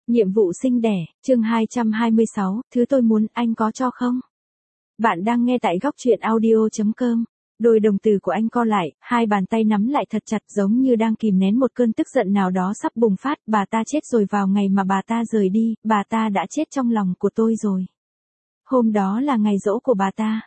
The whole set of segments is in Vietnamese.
Nhiệm vụ sinh đẻ, chương 226, thứ tôi muốn anh có cho không? Bạn đang nghe tại góc truyện audio.com. Đôi đồng tử của anh co lại, hai bàn tay nắm lại thật chặt giống như đang kìm nén một cơn tức giận nào đó sắp bùng phát. Bà ta chết rồi vào ngày mà bà ta rời đi, bà ta đã chết trong lòng của tôi rồi. Hôm đó là ngày giỗ của bà ta.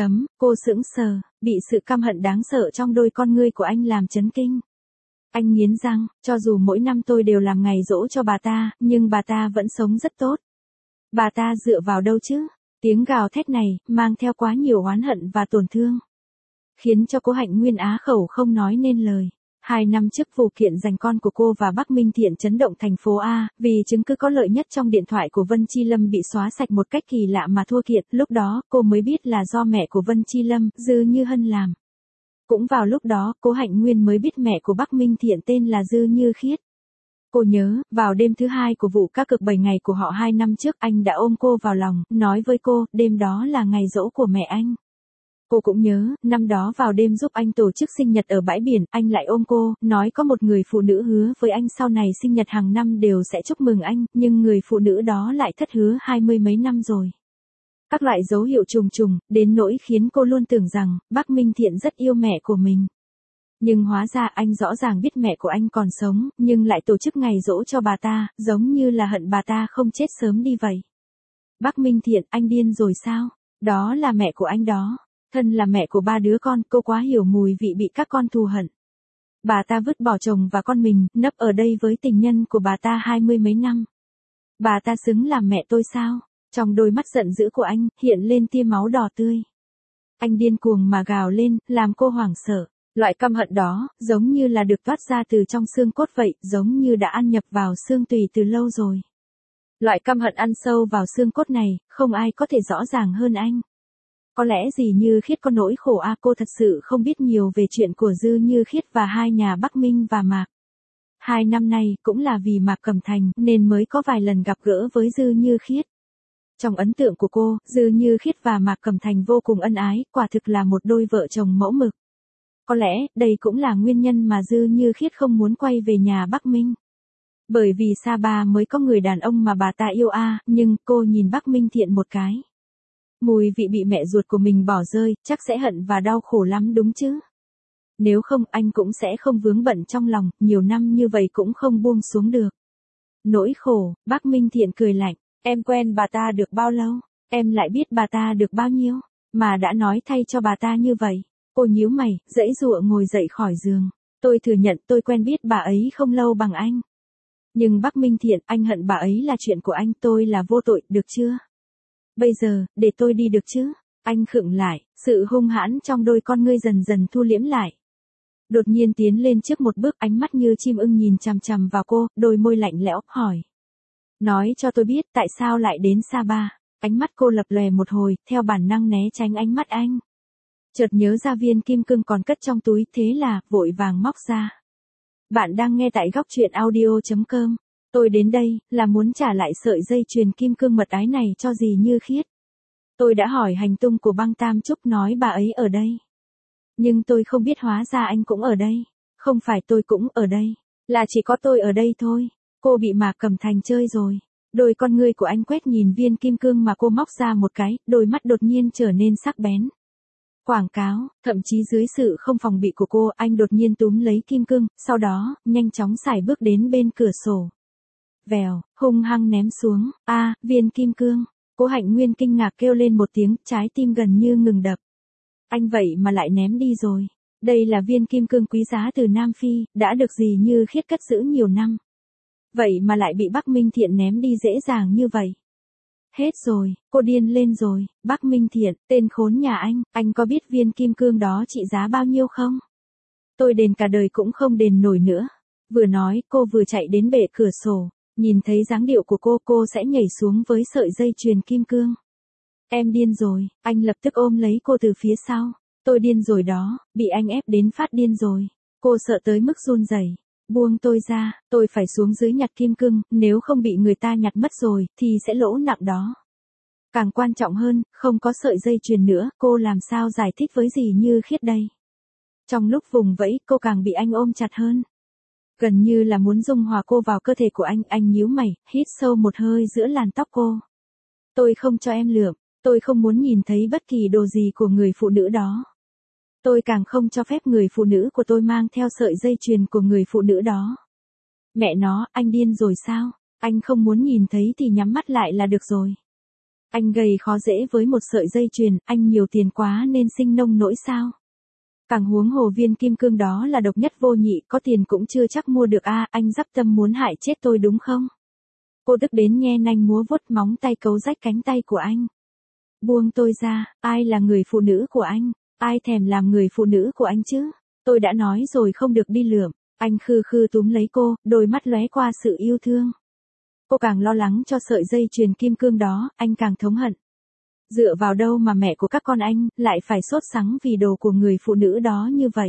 Cô sững sờ, bị sự căm hận đáng sợ trong đôi con ngươi của anh làm chấn kinh. Anh nghiến răng, cho dù mỗi năm tôi đều làm ngày giỗ cho bà ta, nhưng bà ta vẫn sống rất tốt. Bà ta dựa vào đâu chứ? Tiếng gào thét này, mang theo quá nhiều oán hận và tổn thương. Khiến cho cô Hạnh Nguyên á khẩu không nói nên lời. 2 năm trước vụ kiện giành con của cô và Bắc Minh Thiện chấn động thành phố A, vì chứng cứ có lợi nhất trong điện thoại của Vân Chi Lâm bị xóa sạch một cách kỳ lạ mà thua kiện. Lúc đó, cô mới biết là do mẹ của Vân Chi Lâm, Dư Như Hân làm. Cũng vào lúc đó, cô Hạnh Nguyên mới biết mẹ của Bắc Minh Thiện tên là Dư Như Khiết. Cô nhớ, vào đêm thứ 2 của vụ cá cược 7 ngày của họ 2 năm trước, anh đã ôm cô vào lòng, nói với cô, đêm đó là ngày giỗ của mẹ anh. Cô cũng nhớ, năm đó vào đêm giúp anh tổ chức sinh nhật ở bãi biển, anh lại ôm cô, nói có một người phụ nữ hứa với anh sau này sinh nhật hàng năm đều sẽ chúc mừng anh, nhưng người phụ nữ đó lại thất hứa 20 mấy năm rồi. Các loại dấu hiệu trùng trùng, đến nỗi khiến cô luôn tưởng rằng, Bắc Minh Thiện rất yêu mẹ của mình. Nhưng hóa ra anh rõ ràng biết mẹ của anh còn sống, nhưng lại tổ chức ngày giỗ cho bà ta, giống như là hận bà ta không chết sớm đi vậy. Bắc Minh Thiện, anh điên rồi sao? Đó là mẹ của anh đó. Thân là mẹ của 3 đứa con, cô quá hiểu mùi vị bị các con thù hận. Bà ta vứt bỏ chồng và con mình, nấp ở đây với tình nhân của bà ta 20 mấy năm. Bà ta xứng làm mẹ tôi sao? Trong đôi mắt giận dữ của anh, hiện lên tia máu đỏ tươi. Anh điên cuồng mà gào lên, làm cô hoảng sợ. Loại căm hận đó, giống như là được toát ra từ trong xương cốt vậy, giống như đã ăn nhập vào xương tủy từ lâu rồi. Loại căm hận ăn sâu vào xương cốt này, không ai có thể rõ ràng hơn anh. Có lẽ gì Như Khiết có nỗi khổ cô thật sự không biết nhiều về chuyện của Dư Như Khiết và hai nhà Bắc Minh và Mạc. 2 năm nay, cũng là vì Mạc Cẩm Thành, nên mới có vài lần gặp gỡ với Dư Như Khiết. Trong ấn tượng của cô, Dư Như Khiết và Mạc Cẩm Thành vô cùng ân ái, quả thực là một đôi vợ chồng mẫu mực. Có lẽ, đây cũng là nguyên nhân mà Dư Như Khiết không muốn quay về nhà Bắc Minh. Bởi vì xa ba mới có người đàn ông mà bà ta yêu nhưng cô nhìn Bắc Minh Thiện một cái. Mùi vị bị mẹ ruột của mình bỏ rơi, chắc sẽ hận và đau khổ lắm đúng chứ? Nếu không, anh cũng sẽ không vướng bận trong lòng, nhiều năm như vậy cũng không buông xuống được. Nỗi khổ, Bắc Minh Thiện cười lạnh, em quen bà ta được bao lâu? Em lại biết bà ta được bao nhiêu? Mà đã nói thay cho bà ta như vậy. Cô nhíu mày, giãy giụa ngồi dậy khỏi giường. Tôi thừa nhận tôi quen biết bà ấy không lâu bằng anh. Nhưng Bắc Minh Thiện, anh hận bà ấy là chuyện của anh, tôi là vô tội, được chưa? Bây giờ, để tôi đi được chứ? Anh khựng lại, sự hung hãn trong đôi con ngươi dần dần thu liễm lại. Đột nhiên tiến lên trước một bước, ánh mắt như chim ưng nhìn chằm chằm vào cô, đôi môi lạnh lẽo, hỏi. Nói cho tôi biết tại sao lại đến Sapa. Ánh mắt cô lập lòe một hồi, theo bản năng né tránh ánh mắt anh. Chợt nhớ ra viên kim cương còn cất trong túi, thế là, vội vàng móc ra. Bạn đang nghe tại góc truyện audio.com. Tôi đến đây, là muốn trả lại sợi dây chuyền kim cương mật ái này cho dì Như Khiết. Tôi đã hỏi hành tung của băng Tam Trúc, nói bà ấy ở đây. Nhưng tôi không biết hóa ra anh cũng ở đây. Không phải tôi cũng ở đây, là chỉ có tôi ở đây thôi. Cô bị Mạc Cẩm Thành chơi rồi. Đôi con ngươi của anh quét nhìn viên kim cương mà cô móc ra một cái, đôi mắt đột nhiên trở nên sắc bén. Quảng cáo, thậm chí dưới sự không phòng bị của cô, anh đột nhiên túm lấy kim cương, sau đó, nhanh chóng sải bước đến bên cửa sổ. Vèo, hung hăng ném xuống, viên kim cương. Cô Hạnh Nguyên kinh ngạc kêu lên một tiếng, trái tim gần như ngừng đập. Anh vậy mà lại ném đi rồi. Đây là viên kim cương quý giá từ Nam Phi, đã được dì Như Khiết cất giữ nhiều năm. Vậy mà lại bị Bắc Minh Thiện ném đi dễ dàng như vậy. Hết rồi, cô điên lên rồi. Bắc Minh Thiện, tên khốn nhà anh có biết viên kim cương đó trị giá bao nhiêu không? Tôi đền cả đời cũng không đền nổi nữa. Vừa nói, cô vừa chạy đến bệ cửa sổ. Nhìn thấy dáng điệu của cô sẽ nhảy xuống với sợi dây chuyền kim cương. Em điên rồi, anh lập tức ôm lấy cô từ phía sau. Tôi điên rồi đó, bị anh ép đến phát điên rồi. Cô sợ tới mức run rẩy. Buông tôi ra, tôi phải xuống dưới nhặt kim cương, nếu không bị người ta nhặt mất rồi, thì sẽ lỗ nặng đó. Càng quan trọng hơn, không có sợi dây chuyền nữa, cô làm sao giải thích với dì Như Khiết đây? Trong lúc vùng vẫy, cô càng bị anh ôm chặt hơn. Gần như là muốn dung hòa cô vào cơ thể của anh nhíu mày, hít sâu một hơi giữa làn tóc cô. Tôi không cho em lượm, tôi không muốn nhìn thấy bất kỳ đồ gì của người phụ nữ đó. Tôi càng không cho phép người phụ nữ của tôi mang theo sợi dây chuyền của người phụ nữ đó. Mẹ nó, anh điên rồi sao? Anh không muốn nhìn thấy thì nhắm mắt lại là được rồi. Anh gầy khó dễ với một sợi dây chuyền, anh nhiều tiền quá nên sinh nông nỗi sao? Càng huống hồ viên kim cương đó là độc nhất vô nhị, có tiền cũng chưa chắc mua được anh dắp tâm muốn hại chết tôi đúng không? Cô tức đến nhe nanh múa vuốt, móng tay cấu rách cánh tay của anh. Buông tôi ra, ai là người phụ nữ của anh? Ai thèm làm người phụ nữ của anh chứ? Tôi đã nói rồi không được đi lượm. Anh khư khư túm lấy cô, đôi mắt lóe qua sự yêu thương. Cô càng lo lắng cho sợi dây chuyền kim cương đó, anh càng thống hận. Dựa vào đâu mà mẹ của các con anh lại phải sốt sắng vì đồ của người phụ nữ đó như vậy?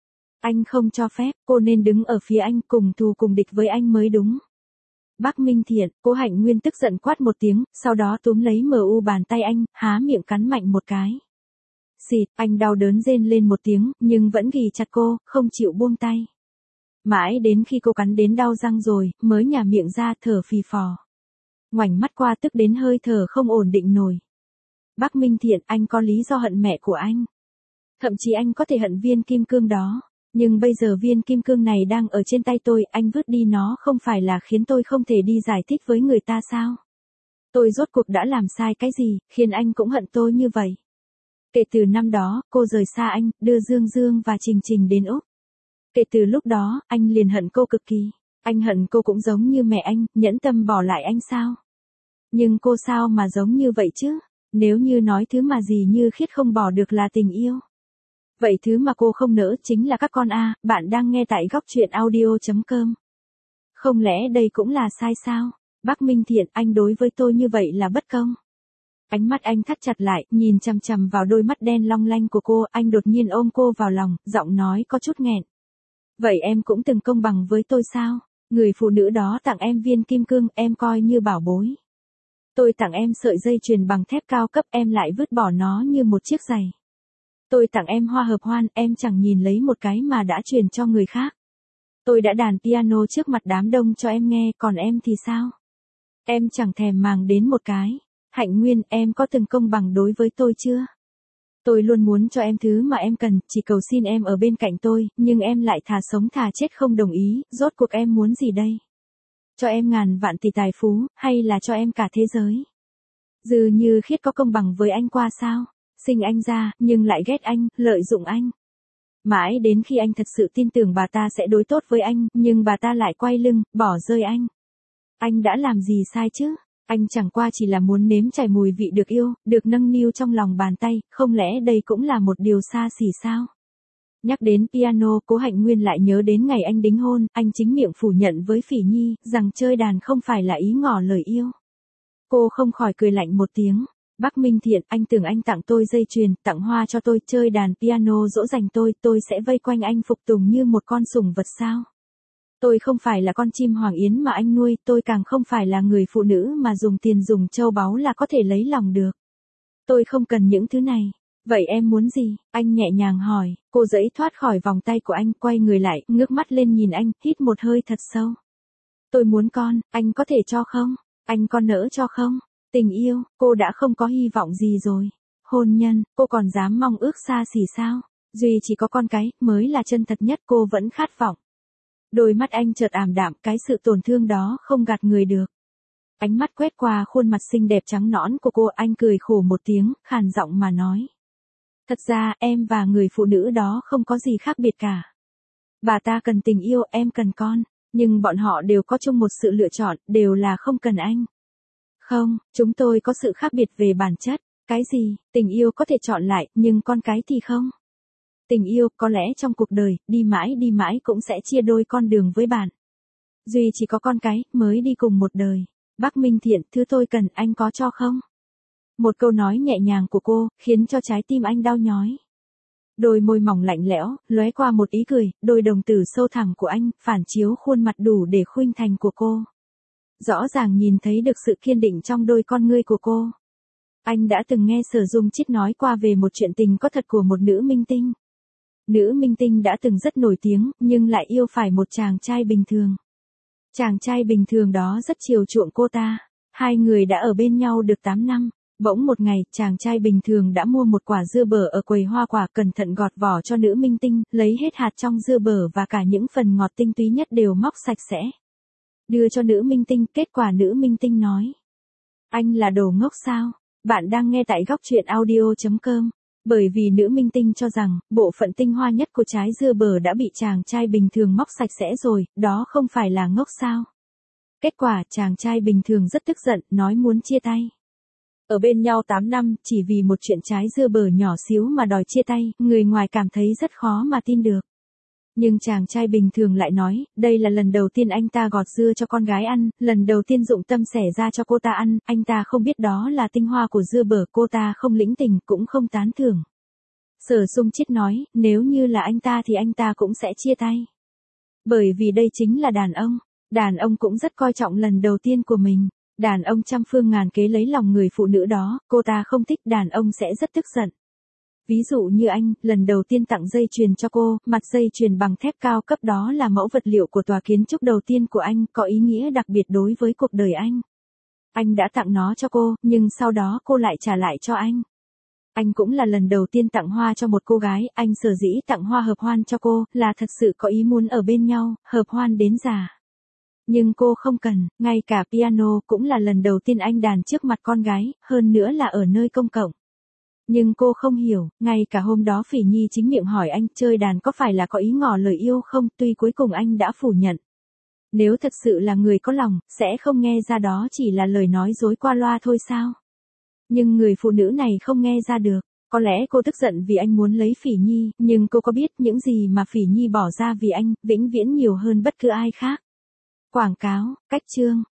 Anh không cho phép, cô nên đứng ở phía anh, cùng thù cùng địch với anh mới đúng. Bác Minh Thiện, Cố Hạnh Nguyên tức giận quát một tiếng, sau đó túm lấy bàn tay anh, há miệng cắn mạnh một cái. Xịt, anh đau đớn rên lên một tiếng, nhưng vẫn ghì chặt cô, không chịu buông tay. Mãi đến khi cô cắn đến đau răng rồi, mới nhả miệng ra thở phì phò. Ngoảnh mắt qua tức đến hơi thở không ổn định nổi. Bác Minh Thiện, anh có lý do hận mẹ của anh. Thậm chí anh có thể hận viên kim cương đó. Nhưng bây giờ viên kim cương này đang ở trên tay tôi, anh vứt đi nó không phải là khiến tôi không thể đi giải thích với người ta sao? Tôi rốt cuộc đã làm sai cái gì, khiến anh cũng hận tôi như vậy? Kể từ năm đó, cô rời xa anh, đưa Dương Dương và Trình Trình đến Úc. Kể từ lúc đó, anh liền hận cô cực kỳ. Anh hận cô cũng giống như mẹ anh, nhẫn tâm bỏ lại anh sao? Nhưng cô sao mà giống như vậy chứ? Nếu như nói thứ mà gì như khiết không bỏ được là tình yêu. Vậy thứ mà cô không nỡ chính là các con bạn đang nghe tại góc truyện audio.com. Không lẽ đây cũng là sai sao? Bác Minh Thiện, anh đối với tôi như vậy là bất công. Ánh mắt anh thắt chặt lại, nhìn chằm chằm vào đôi mắt đen long lanh của cô, anh đột nhiên ôm cô vào lòng, giọng nói có chút nghẹn. Vậy em cũng từng công bằng với tôi sao? Người phụ nữ đó tặng em viên kim cương, em coi như bảo bối. Tôi tặng em sợi dây chuyền bằng thép cao cấp, em lại vứt bỏ nó như một chiếc giày. Tôi tặng em hoa hợp hoan, em chẳng nhìn lấy một cái mà đã truyền cho người khác. Tôi đã đàn piano trước mặt đám đông cho em nghe, còn em thì sao? Em chẳng thèm màng đến một cái. Hạnh Nguyên, em có từng công bằng đối với tôi chưa? Tôi luôn muốn cho em thứ mà em cần, chỉ cầu xin em ở bên cạnh tôi, nhưng em lại thà sống thà chết không đồng ý, rốt cuộc em muốn gì đây? Cho em ngàn vạn tỷ tài phú, hay là cho em cả thế giới? Dư Như Khiết có công bằng với anh qua sao? Sinh anh ra, nhưng lại ghét anh, lợi dụng anh. Mãi đến khi anh thật sự tin tưởng bà ta sẽ đối tốt với anh, nhưng bà ta lại quay lưng, bỏ rơi anh. Anh đã làm gì sai chứ? Anh chẳng qua chỉ là muốn nếm trải mùi vị được yêu, được nâng niu trong lòng bàn tay, không lẽ đây cũng là một điều xa xỉ sao? Nhắc đến piano, Cố Hạnh Nguyên lại nhớ đến ngày anh đính hôn, anh chính miệng phủ nhận với Phỉ Nhi, rằng chơi đàn không phải là ý ngỏ lời yêu. Cô không khỏi cười lạnh một tiếng. Bác Minh Thiện, anh tưởng anh tặng tôi dây chuyền, tặng hoa cho tôi, chơi đàn piano dỗ dành tôi sẽ vây quanh anh phục tùng như một con sủng vật sao? Tôi không phải là con chim hoàng yến mà anh nuôi, tôi càng không phải là người phụ nữ mà dùng tiền dùng châu báu là có thể lấy lòng được. Tôi không cần những thứ này. Vậy em muốn gì? Anh nhẹ nhàng hỏi, cô giãy thoát khỏi vòng tay của anh, quay người lại, ngước mắt lên nhìn anh, hít một hơi thật sâu. Tôi muốn con, anh có thể cho không? Anh có nỡ cho không? Tình yêu, cô đã không có hy vọng gì rồi. Hôn nhân, cô còn dám mong ước xa xỉ sao? Duy chỉ có con cái, mới là chân thật nhất, cô vẫn khát vọng. Đôi mắt anh chợt ảm đạm, cái sự tổn thương đó không gạt người được. Ánh mắt quét qua khuôn mặt xinh đẹp trắng nõn của cô, anh cười khổ một tiếng, khàn giọng mà nói. Thật ra, em và người phụ nữ đó không có gì khác biệt cả. Bà ta cần tình yêu, em cần con, nhưng bọn họ đều có chung một sự lựa chọn, đều là không cần anh. Không, chúng tôi có sự khác biệt về bản chất. Cái gì? Tình yêu có thể chọn lại, nhưng con cái thì không. Tình yêu, có lẽ trong cuộc đời, đi mãi cũng sẽ chia đôi con đường với bạn. Duy chỉ có con cái, mới đi cùng một đời. Bác Minh Thiện, thứ tôi cần, anh có cho không? Một câu nói nhẹ nhàng của cô, khiến cho trái tim anh đau nhói. Đôi môi mỏng lạnh lẽo, lóe qua một ý cười, đôi đồng tử sâu thẳm của anh, phản chiếu khuôn mặt đủ để khuynh thành của cô. Rõ ràng nhìn thấy được sự kiên định trong đôi con ngươi của cô. Anh đã từng nghe Sở Dung Chít nói qua về một chuyện tình có thật của một nữ minh tinh. Nữ minh tinh đã từng rất nổi tiếng, nhưng lại yêu phải một chàng trai bình thường. Chàng trai bình thường đó rất chiều chuộng cô ta. Hai người đã ở bên nhau được 8 năm. Bỗng một ngày, chàng trai bình thường đã mua một quả dưa bở ở quầy hoa quả, cẩn thận gọt vỏ cho nữ minh tinh, lấy hết hạt trong dưa bở và cả những phần ngọt tinh túy nhất đều móc sạch sẽ. Đưa cho nữ minh tinh, kết quả nữ minh tinh nói: anh là đồ ngốc sao? Bạn đang nghe tại góc truyện audio.com. Bởi vì nữ minh tinh cho rằng, bộ phận tinh hoa nhất của trái dưa bở đã bị chàng trai bình thường móc sạch sẽ rồi, đó không phải là ngốc sao? Kết quả, chàng trai bình thường rất tức giận, nói muốn chia tay. Ở bên nhau 8 năm, chỉ vì một chuyện trái dưa bở nhỏ xíu mà đòi chia tay, người ngoài cảm thấy rất khó mà tin được. Nhưng chàng trai bình thường lại nói, đây là lần đầu tiên anh ta gọt dưa cho con gái ăn, lần đầu tiên dụng tâm xẻ ra cho cô ta ăn, anh ta không biết đó là tinh hoa của dưa bở, cô ta không lĩnh tình cũng không tán thưởng. Sở Sung Chiết nói, nếu như là anh ta thì anh ta cũng sẽ chia tay. Bởi vì đây chính là đàn ông cũng rất coi trọng lần đầu tiên của mình. Đàn ông trăm phương ngàn kế lấy lòng người phụ nữ đó, cô ta không thích đàn ông sẽ rất tức giận. Ví dụ như anh, lần đầu tiên tặng dây chuyền cho cô, mặt dây chuyền bằng thép cao cấp đó là mẫu vật liệu của tòa kiến trúc đầu tiên của anh, có ý nghĩa đặc biệt đối với cuộc đời anh. Anh đã tặng nó cho cô, nhưng sau đó cô lại trả lại cho anh. Anh cũng là lần đầu tiên tặng hoa cho một cô gái, anh sở dĩ tặng hoa hợp hoan cho cô, là thật sự có ý muốn ở bên nhau, hợp hoan đến già. Nhưng cô không cần, ngay cả piano cũng là lần đầu tiên anh đàn trước mặt con gái, hơn nữa là ở nơi công cộng. Nhưng cô không hiểu, ngay cả hôm đó Phỉ Nhi chính miệng hỏi anh chơi đàn có phải là có ý ngỏ lời yêu không, tuy cuối cùng anh đã phủ nhận. Nếu thật sự là người có lòng, sẽ không nghe ra đó chỉ là lời nói dối qua loa thôi sao? Nhưng người phụ nữ này không nghe ra được. Có lẽ cô tức giận vì anh muốn lấy Phỉ Nhi, nhưng cô có biết những gì mà Phỉ Nhi bỏ ra vì anh, vĩnh viễn nhiều hơn bất cứ ai khác. Quảng cáo, cách chương.